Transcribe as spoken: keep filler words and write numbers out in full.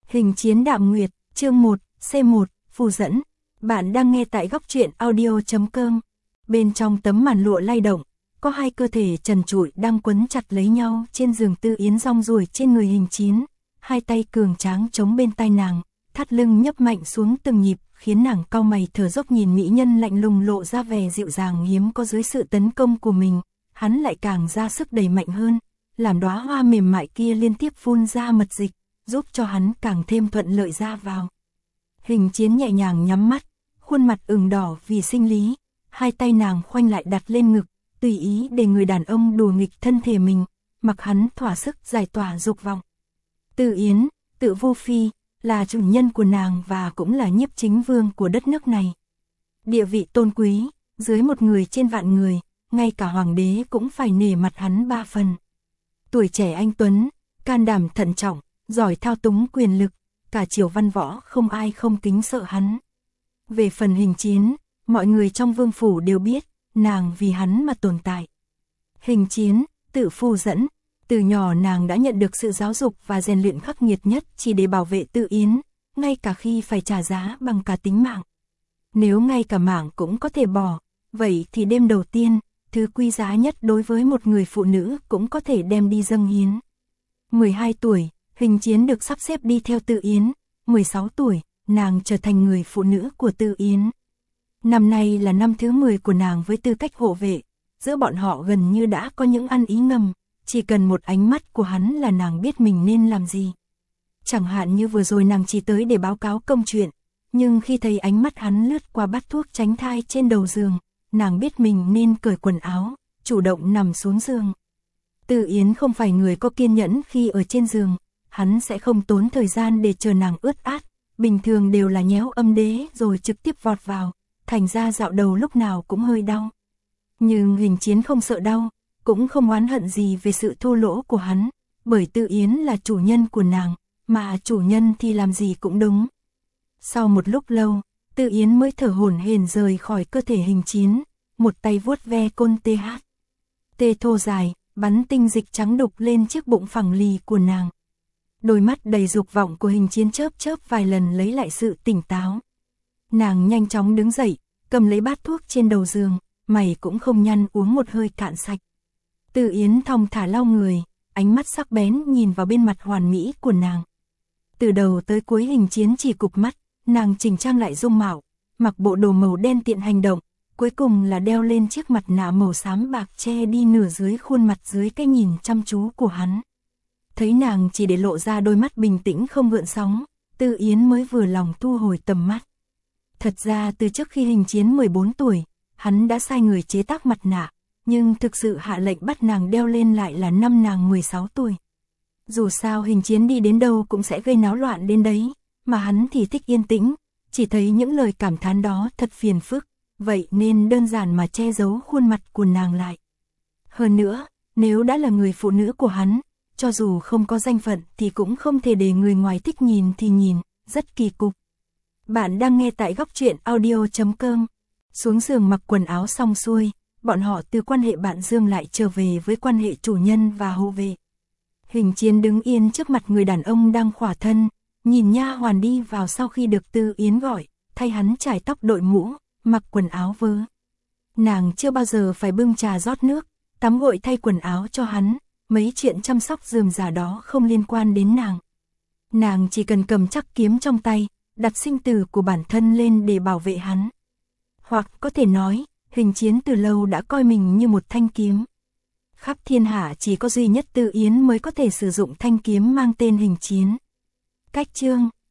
Hình chiến Đạm Nguyệt, chương một, C một, phù dẫn. Bạn đang nghe tại góc truyện audio chấm com. Bên trong tấm màn lụa lay động, có hai cơ thể trần trụi đang quấn chặt lấy nhau trên giường Tư Yến rong ruổi trên người Hình Chiến. Hai tay cường tráng chống bên tai nàng, thắt lưng nhấp mạnh xuống từng nhịp, khiến nàng cau mày thở dốc nhìn mỹ nhân lạnh lùng lộ ra vẻ dịu dàng hiếm có dưới sự tấn công của mình. Hắn lại càng ra sức đẩy mạnh hơn, làm đóa hoa mềm mại kia liên tiếp phun ra mật dịch, giúp cho hắn càng thêm thuận lợi ra vào. Hình Chiến nhẹ nhàng nhắm mắt, khuôn mặt ửng đỏ vì sinh lý, hai tay nàng khoanh lại đặt lên ngực, tùy ý để người đàn ông đùa nghịch thân thể mình, mặc hắn thỏa sức giải tỏa dục vọng. Tư Yến, Tự Vô Phi, là chủ nhân của nàng và cũng là nhiếp chính vương của đất nước này. Địa vị tôn quý, dưới một người trên vạn người, ngay cả hoàng đế cũng phải nể mặt hắn ba phần. Tuổi trẻ anh tuấn, can đảm thận trọng, giỏi thao túng quyền lực, cả triều văn võ không ai không kính sợ hắn. Về phần Hình Chiến, mọi người trong vương phủ đều biết, nàng vì hắn mà tồn tại. Hình Chiến, tự phù dẫn, từ nhỏ nàng đã nhận được sự giáo dục và rèn luyện khắc nghiệt nhất chỉ để bảo vệ Tư Yến, ngay cả khi phải trả giá bằng cả tính mạng. Nếu ngay cả mạng cũng có thể bỏ, vậy thì đêm đầu tiên, thứ quý giá nhất đối với một người phụ nữ cũng có thể đem đi dâng hiến. mười hai tuổi, Hình Chiến được sắp xếp đi theo Tư Yến, mười sáu tuổi, nàng trở thành người phụ nữ của Tư Yến. Năm nay là năm thứ mười của nàng với tư cách hộ vệ, giữa bọn họ gần như đã có những ăn ý ngầm, chỉ cần một ánh mắt của hắn là nàng biết mình nên làm gì. Chẳng hạn như vừa rồi nàng chỉ tới để báo cáo công chuyện, nhưng khi thấy ánh mắt hắn lướt qua bát thuốc tránh thai trên đầu giường, nàng biết mình nên cởi quần áo, chủ động nằm xuống giường. Tư Yến không phải người có kiên nhẫn khi ở trên giường, hắn sẽ không tốn thời gian để chờ nàng ướt át, bình thường đều là nhéo âm đế rồi trực tiếp vọt vào, thành ra dạo đầu lúc nào cũng hơi đau. Nhưng Hình Chiến không sợ đau, cũng không oán hận gì về sự thô lỗ của hắn, bởi Tư Yến là chủ nhân của nàng, mà chủ nhân thì làm gì cũng đúng. Sau một lúc lâu, Tư Yến mới thở hổn hển rời khỏi cơ thể Hình Chiến, một tay vuốt ve côn tê hát. Tê thô dài, bắn tinh dịch trắng đục lên chiếc bụng phẳng lì của nàng. Đôi mắt đầy dục vọng của Hình Chiến chớp chớp vài lần lấy lại sự tỉnh táo. Nàng nhanh chóng đứng dậy, cầm lấy bát thuốc trên đầu giường, mày cũng không nhăn uống một hơi cạn sạch. Tư Yến thong thả lau người, ánh mắt sắc bén nhìn vào bên mặt hoàn mỹ của nàng. Từ đầu tới cuối Hình Chiến chỉ cụp mắt, nàng chỉnh trang lại dung mạo, mặc bộ đồ màu đen tiện hành động, cuối cùng là đeo lên chiếc mặt nạ màu xám bạc che đi nửa dưới khuôn mặt dưới cái nhìn chăm chú của hắn. Thấy nàng chỉ để lộ ra đôi mắt bình tĩnh không gợn sóng, Tư Yến mới vừa lòng thu hồi tầm mắt. Thật ra từ trước khi Hình Chiến mười bốn tuổi, hắn đã sai người chế tác mặt nạ, nhưng thực sự hạ lệnh bắt nàng đeo lên lại là năm nàng mười sáu tuổi. Dù sao Hình Chiến đi đến đâu cũng sẽ gây náo loạn đến đấy, mà hắn thì thích yên tĩnh, chỉ thấy những lời cảm thán đó thật phiền phức, vậy nên đơn giản mà che giấu khuôn mặt của nàng lại. Hơn nữa, nếu đã là người phụ nữ của hắn, cho dù không có danh phận thì cũng không thể để người ngoài thích nhìn thì nhìn, rất kỳ cục. Bạn đang nghe tại góc truyện audio chấm com. Xuống giường mặc quần áo xong xuôi, bọn họ từ quan hệ bạn Dương lại trở về với quan hệ chủ nhân và hộ vệ. Hình Chiến đứng yên trước mặt người đàn ông đang khỏa thân, nhìn nha hoàn đi vào sau khi được Tư Yến gọi, thay hắn chải tóc đội mũ, mặc quần áo vớ. Nàng chưa bao giờ phải bưng trà rót nước, tắm gội thay quần áo cho hắn, mấy chuyện chăm sóc rườm rà đó không liên quan đến nàng. Nàng chỉ cần cầm chắc kiếm trong tay, đặt sinh tử của bản thân lên để bảo vệ hắn. Hoặc có thể nói, Hình Chiến từ lâu đã coi mình như một thanh kiếm. Khắp thiên hạ chỉ có duy nhất Tư Yến mới có thể sử dụng thanh kiếm mang tên Hình Chiến. Cách chương